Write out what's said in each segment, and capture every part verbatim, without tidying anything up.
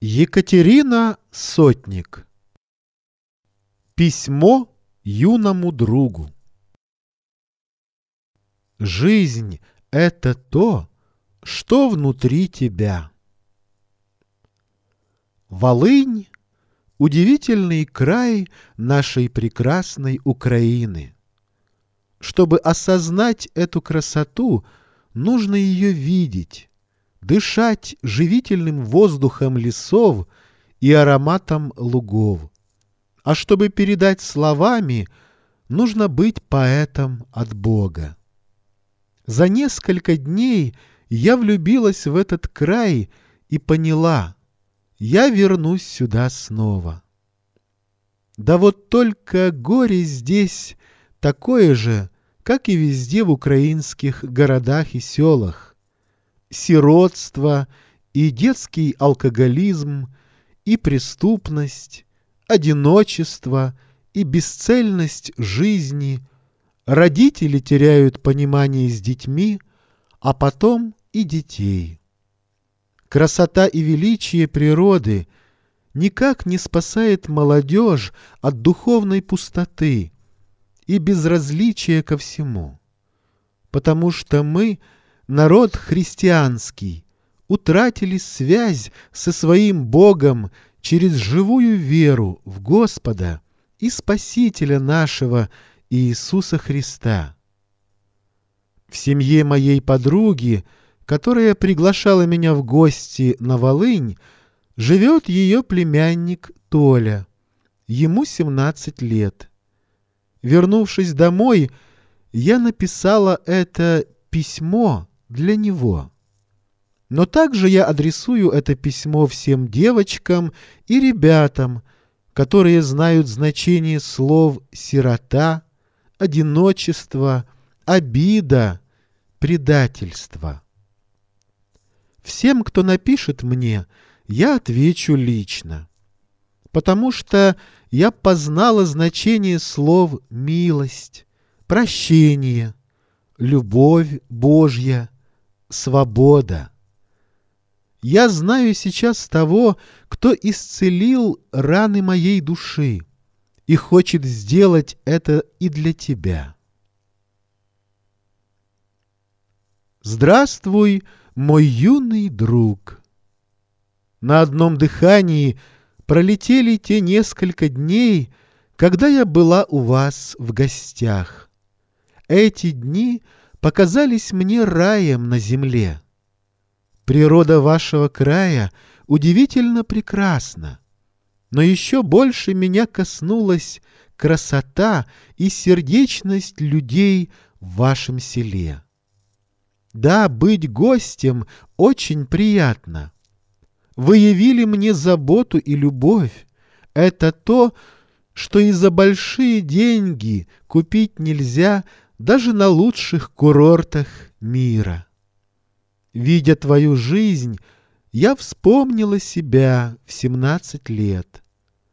Екатерина Сотник. Письмо юному другу. Жизнь — это то, что внутри тебя. Волынь — удивительный край нашей прекрасной Украины. Чтобы осознать эту красоту, нужно ее видеть, дышать живительным воздухом лесов и ароматом лугов. А чтобы передать словами, нужно быть поэтом от Бога. За несколько дней я влюбилась в этот край и поняла, я вернусь сюда снова. Да вот только горе здесь такое же, как и везде в украинских городах и селах. Сиротство и детский алкоголизм, и преступность, одиночество и бесцельность жизни. Родители теряют понимание с детьми, а потом и детей. Красота и величие природы никак не спасает молодежь от духовной пустоты и безразличия ко всему, потому что мы, народ христианский, утратили связь со своим Богом через живую веру в Господа и Спасителя нашего Иисуса Христа. В семье моей подруги, которая приглашала меня в гости на Волынь, живет ее племянник Толя. Ему семнадцать лет. Вернувшись домой, я написала это письмо для него. Но также я адресую это письмо всем девочкам и ребятам, которые знают значение слов «сирота», «одиночество», «обида», «предательство». Всем, кто напишет мне, я отвечу лично, потому что я познала значение слов «милость», «прощение», «любовь Божья», «свобода». Я знаю сейчас того, кто исцелил раны моей души и хочет сделать это и для тебя. Здравствуй, мой юный друг! На одном дыхании пролетели те несколько дней, когда я была у вас в гостях. Эти дни показались мне раем на земле. Природа вашего края удивительно прекрасна, но еще больше меня коснулась красота и сердечность людей в вашем селе. Да, быть гостем очень приятно. Вы явили мне заботу и любовь. Это то, что и за большие деньги купить нельзя даже на лучших курортах мира. Видя твою жизнь, я вспомнила себя в семнадцать лет.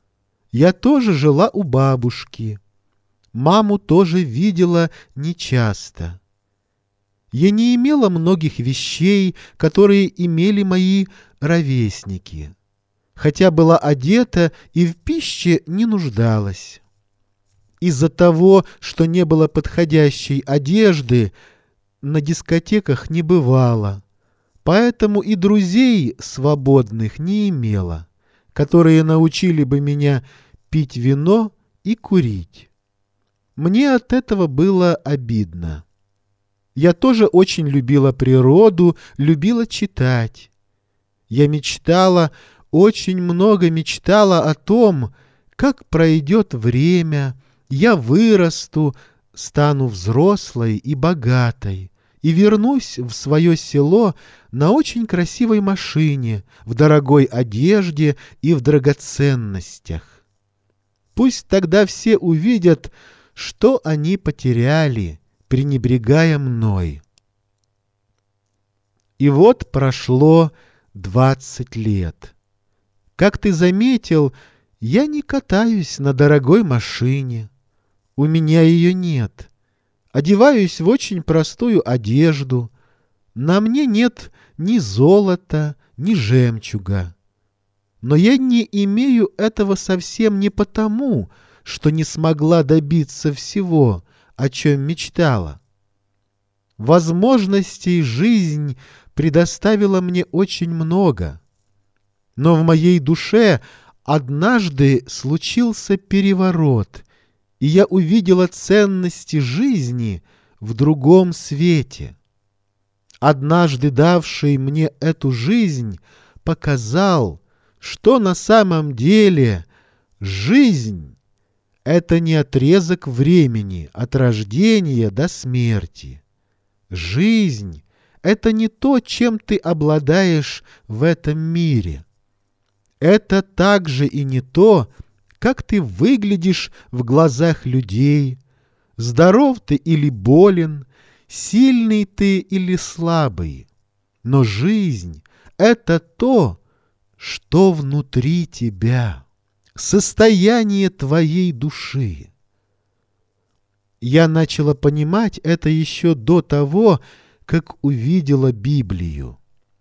Я тоже жила у бабушки. Маму тоже видела нечасто. Я не имела многих вещей, которые имели мои ровесники, хотя была одета и в пище не нуждалась. Из-за того, что не было подходящей одежды, на дискотеках не бывало, поэтому и друзей свободных не имела, которые научили бы меня пить вино и курить. Мне от этого было обидно. Я тоже очень любила природу, любила читать. Я мечтала, очень много мечтала о том, как пройдет время, я вырасту, стану взрослой и богатой и вернусь в свое село на очень красивой машине, в дорогой одежде и в драгоценностях. Пусть тогда все увидят, что они потеряли, пренебрегая мной. И вот прошло двадцать лет. Как ты заметил, я не катаюсь на дорогой машине. У меня ее нет. Одеваюсь в очень простую одежду. На мне нет ни золота, ни жемчуга. Но я не имею этого совсем не потому, что не смогла добиться всего, о чем мечтала. Возможностей жизнь предоставила мне очень много, но в моей душе однажды случился переворот, и я увидела ценности жизни в другом свете. Однажды давший мне эту жизнь показал, что на самом деле жизнь — это не отрезок времени от рождения до смерти. Жизнь — это не то, чем ты обладаешь в этом мире. Это также и не то, как ты выглядишь в глазах людей, здоров ты или болен, сильный ты или слабый. Но жизнь — это то, что внутри тебя, состояние твоей души. Я начала понимать это еще до того, как увидела Библию.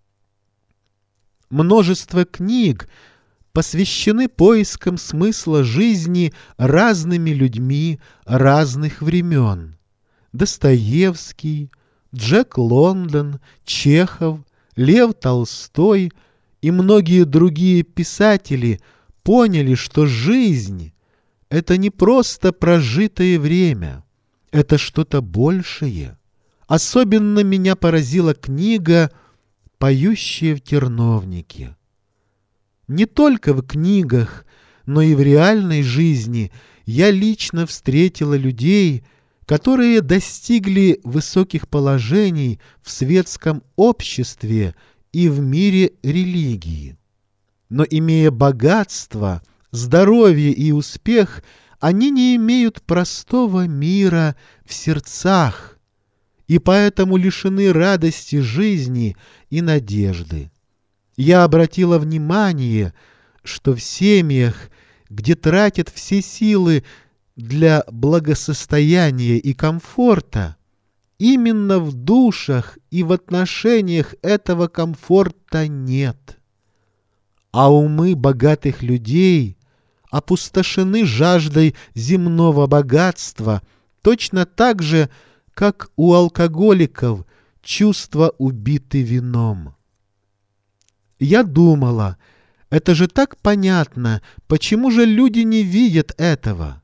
Множество книг посвящены поискам смысла жизни разными людьми разных времен. Достоевский, Джек Лондон, Чехов, Лев Толстой и многие другие писатели поняли, что жизнь — это не просто прожитое время, это что-то большее. Особенно меня поразила книга «Поющие в терновнике». Не только в книгах, но и в реальной жизни я лично встретила людей, которые достигли высоких положений в светском обществе и в мире религии. Но, имея богатство, здоровье и успех, они не имеют простого мира в сердцах и поэтому лишены радости жизни и надежды. Я обратила внимание, что в семьях, где тратят все силы для благосостояния и комфорта, именно в душах и в отношениях этого комфорта нет. А умы богатых людей опустошены жаждой земного богатства, точно так же, как у алкоголиков чувства убиты вином. Я думала, это же так понятно, почему же люди не видят этого?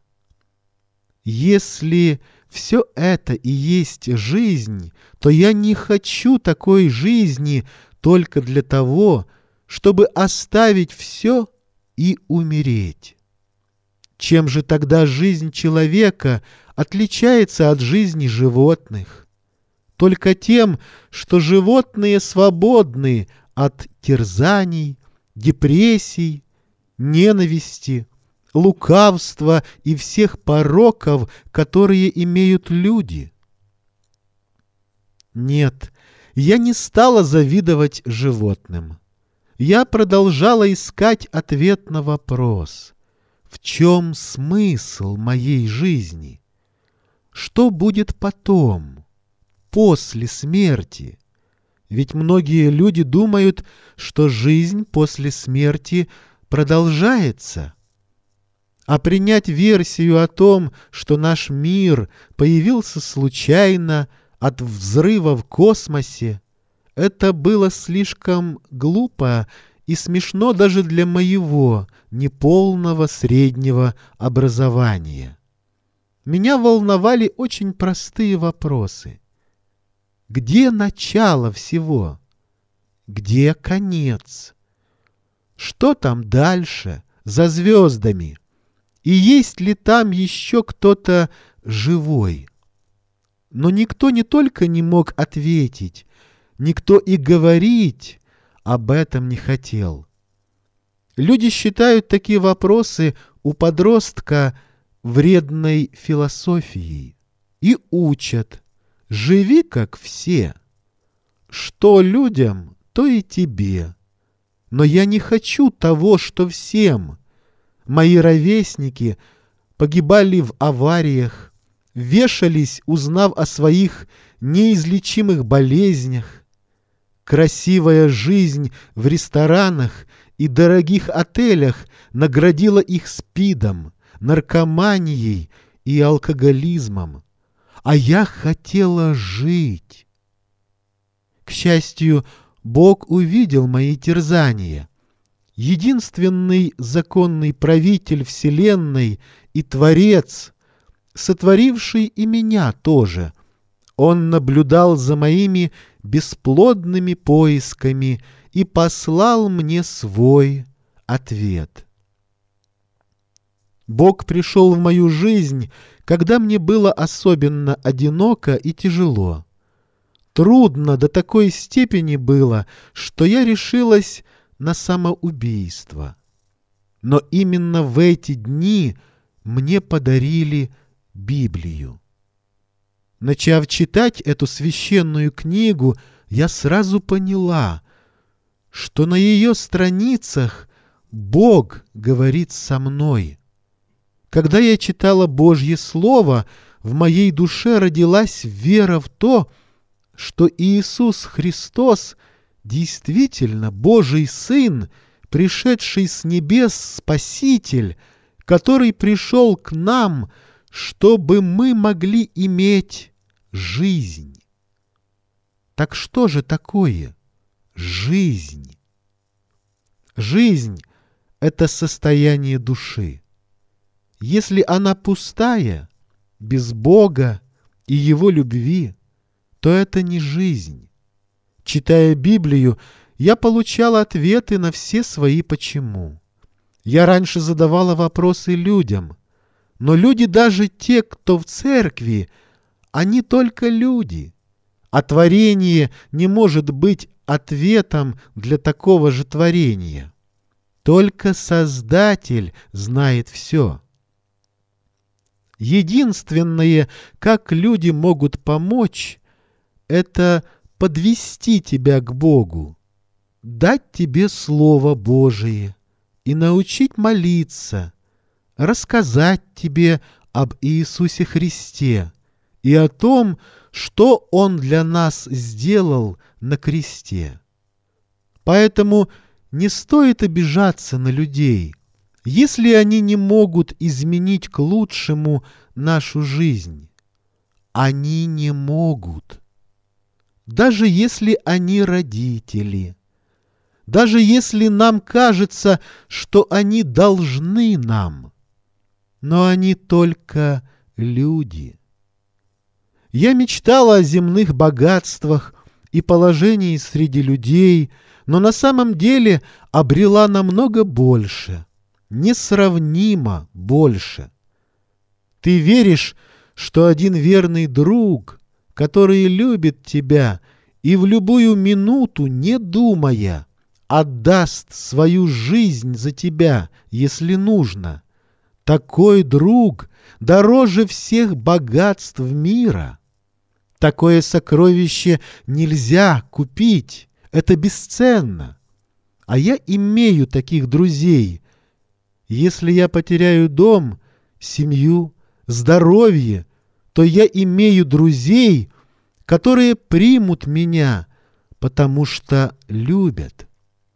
Если все это и есть жизнь, то я не хочу такой жизни только для того, чтобы оставить все и умереть. Чем же тогда жизнь человека отличается от жизни животных? Только тем, что животные свободны от терзаний, депрессий, ненависти, лукавства и всех пороков, которые имеют люди. Нет, я не стала завидовать животным. Я продолжала искать ответ на вопрос: в чем смысл моей жизни? Что будет потом, после смерти? Ведь многие люди думают, что жизнь после смерти продолжается. А принять версию о том, что наш мир появился случайно от взрыва в космосе, это было слишком глупо и смешно даже для моего неполного среднего образования. Меня волновали очень простые вопросы. Где начало всего? Где конец? Что там дальше, за звездами? И есть ли там еще кто-то живой? Но никто не только не мог ответить, никто и говорить об этом не хотел. Люди считают такие вопросы у подростка вредной философией и учат: живи как все. Что людям, то и тебе. Но я не хочу того, что всем. Мои ровесники погибали в авариях, вешались, узнав о своих неизлечимых болезнях. Красивая жизнь в ресторанах и дорогих отелях наградила их спидом, наркоманией и алкоголизмом. А я хотела жить. К счастью, Бог увидел мои терзания. Единственный законный правитель вселенной и Творец, сотворивший и меня тоже, Он наблюдал за моими бесплодными поисками и послал мне свой ответ. Бог пришел в мою жизнь, когда мне было особенно одиноко и тяжело. Трудно до такой степени было, что я решилась на самоубийство. Но именно в эти дни мне подарили Библию. Начав читать эту священную книгу, я сразу поняла, что на ее страницах Бог говорит со мной. Когда я читала Божье Слово, в моей душе родилась вера в то, что Иисус Христос действительно Божий Сын, пришедший с небес Спаситель, который пришел к нам, чтобы мы могли иметь жизнь. Так что же такое жизнь? Жизнь — это состояние души. Если она пустая, без Бога и Его любви, то это не жизнь. Читая Библию, я получала ответы на все свои «почему». Я раньше задавала вопросы людям, но люди, даже те, кто в церкви, они только люди, а творение не может быть ответом для такого же творения. Только Создатель знает все. Единственное, как люди могут помочь, это подвести тебя к Богу, дать тебе Слово Божие и научить молиться, рассказать тебе об Иисусе Христе и о том, что Он для нас сделал на кресте. Поэтому не стоит обижаться на людей, если они не могут изменить к лучшему нашу жизнь. Они не могут. Даже если они родители, даже если нам кажется, что они должны нам, но они только люди. Я мечтала о земных богатствах и положении среди людей, но на самом деле обрела намного больше, несравнимо больше. Ты веришь, что один верный друг, который любит тебя и в любую минуту, не думая, отдаст свою жизнь за тебя, если нужно. Такой друг дороже всех богатств мира. Такое сокровище нельзя купить, это бесценно. А я имею таких друзей. Если я потеряю дом, семью, здоровье, то я имею друзей, которые примут меня, потому что любят.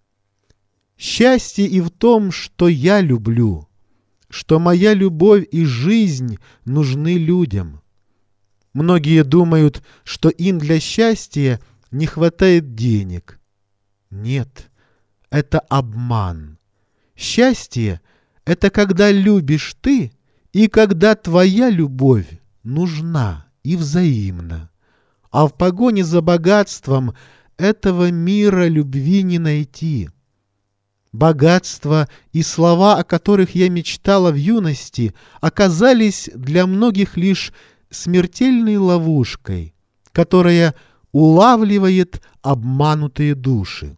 Счастье и в том, что я люблю, что моя любовь и жизнь нужны людям. Многие думают, что им для счастья не хватает денег. Нет, это обман. Счастье — это когда любишь ты и когда твоя любовь нужна и взаимна. А в погоне за богатством этого мира любви не найти. Богатство и слова, о которых я мечтала в юности, оказались для многих лишь смертельной ловушкой, которая улавливает обманутые души.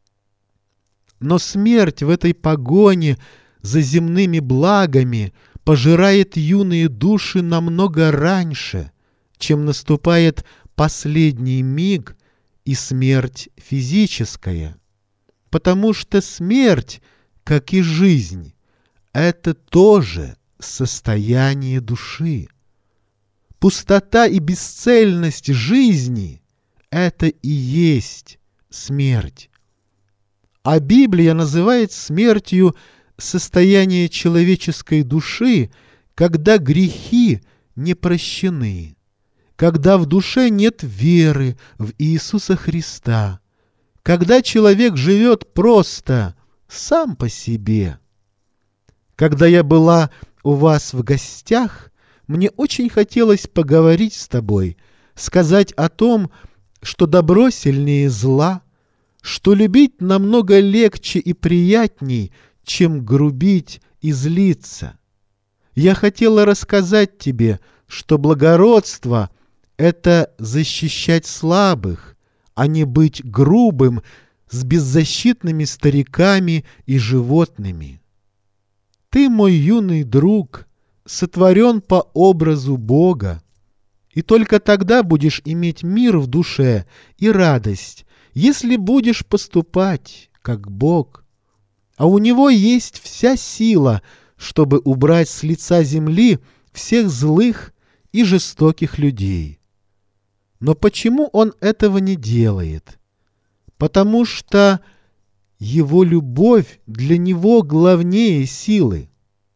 Но смерть в этой погоне за земными благами пожирает юные души намного раньше, чем наступает последний миг и смерть физическая. Потому что смерть, как и жизнь, это тоже состояние души. Пустота и бесцельность жизни — это и есть смерть. А Библия называет смертью состояние человеческой души, когда грехи не прощены, когда в душе нет веры в Иисуса Христа, когда человек живет просто, сам по себе. Когда я была у вас в гостях, мне очень хотелось поговорить с тобой, сказать о том, что добро сильнее зла, что любить намного легче и приятней, чем грубить и злиться. Я хотела рассказать тебе, что благородство — это защищать слабых, а не быть грубым с беззащитными стариками и животными. Ты, мой юный друг, сотворен по образу Бога, и только тогда будешь иметь мир в душе и радость, если будешь поступать как Бог. А у Него есть вся сила, чтобы убрать с лица земли всех злых и жестоких людей. Но почему Он этого не делает? Потому что Его любовь для Него главнее силы.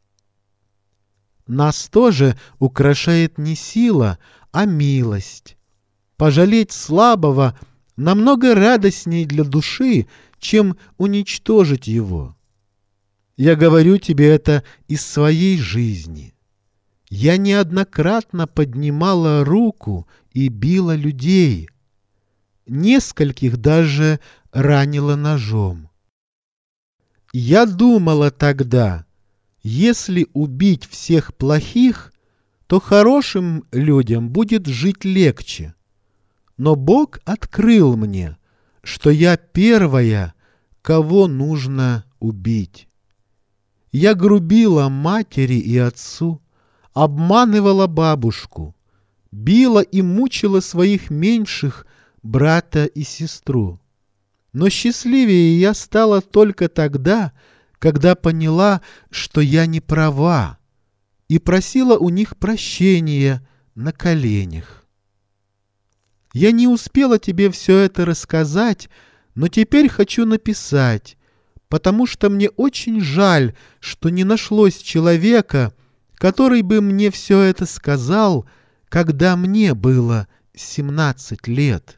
Нас тоже украшает не сила, а милость. Пожалеть слабого намного радостней для души, чем уничтожить его. Я говорю тебе это из своей жизни. Я неоднократно поднимала руку и била людей. Нескольких даже ранила ножом. Я думала тогда, если убить всех плохих, то хорошим людям будет жить легче. Но Бог открыл мне, что я первая, кого нужно убить. Я грубила матери и отцу, обманывала бабушку, била и мучила своих меньших, брата и сестру. Но счастливее я стала только тогда, когда поняла, что я не права, и просила у них прощения на коленях. Я не успела тебе все это рассказать, но теперь хочу написать, потому что мне очень жаль, что не нашлось человека, который бы мне все это сказал, когда мне было семнадцать лет.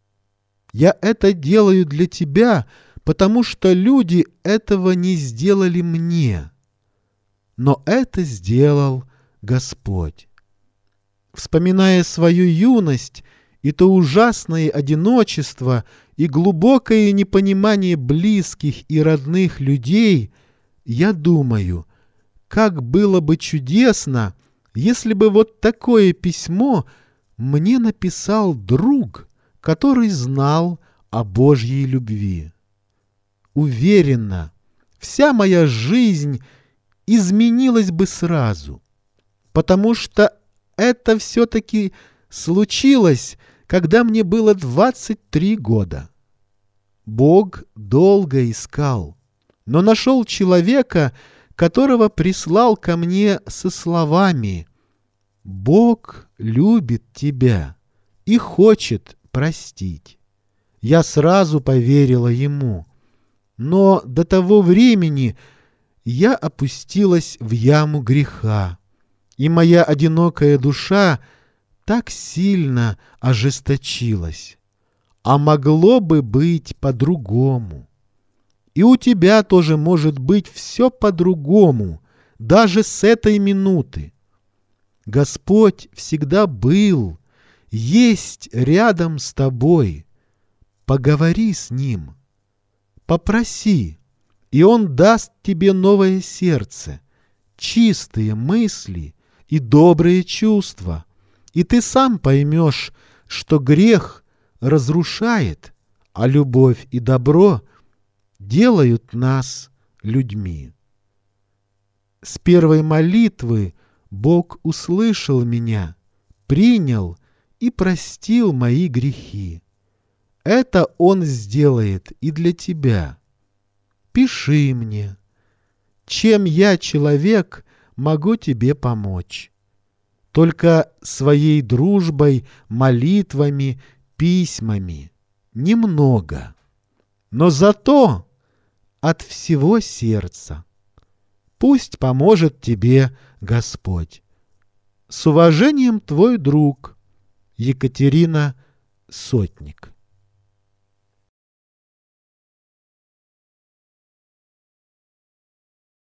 Я это делаю для тебя, потому что люди этого не сделали мне. Но это сделал Господь. Вспоминая свою юность и то ужасное одиночество и глубокое непонимание близких и родных людей, я думаю, как было бы чудесно, если бы вот такое письмо мне написал друг, который знал о Божьей любви. Уверена, вся моя жизнь изменилась бы сразу, потому что это все-таки случилось, когда мне было двадцать три года. Бог долго искал, но нашел человека, которого прислал ко мне со словами: «Бог любит тебя и хочет простить». Я сразу поверила ему, но до того времени я опустилась в яму греха, и моя одинокая душа так сильно ожесточилась. А могло бы быть по-другому. И у тебя тоже может быть все по-другому, даже с этой минуты. Господь всегда был, есть рядом с тобой. Поговори с Ним, попроси, и Он даст тебе новое сердце, чистые мысли и добрые чувства, и ты сам поймешь, что грех разрушает, а любовь и добро делают нас людьми. С первой молитвы Бог услышал меня, принял и простил мои грехи. Это Он сделает и для тебя. Пиши мне, чем я, человек, могу тебе помочь. Только своей дружбой, молитвами, письмами. Немного. Но зато от всего сердца. Пусть поможет тебе Господь. С уважением, твой друг Екатерина Сотник.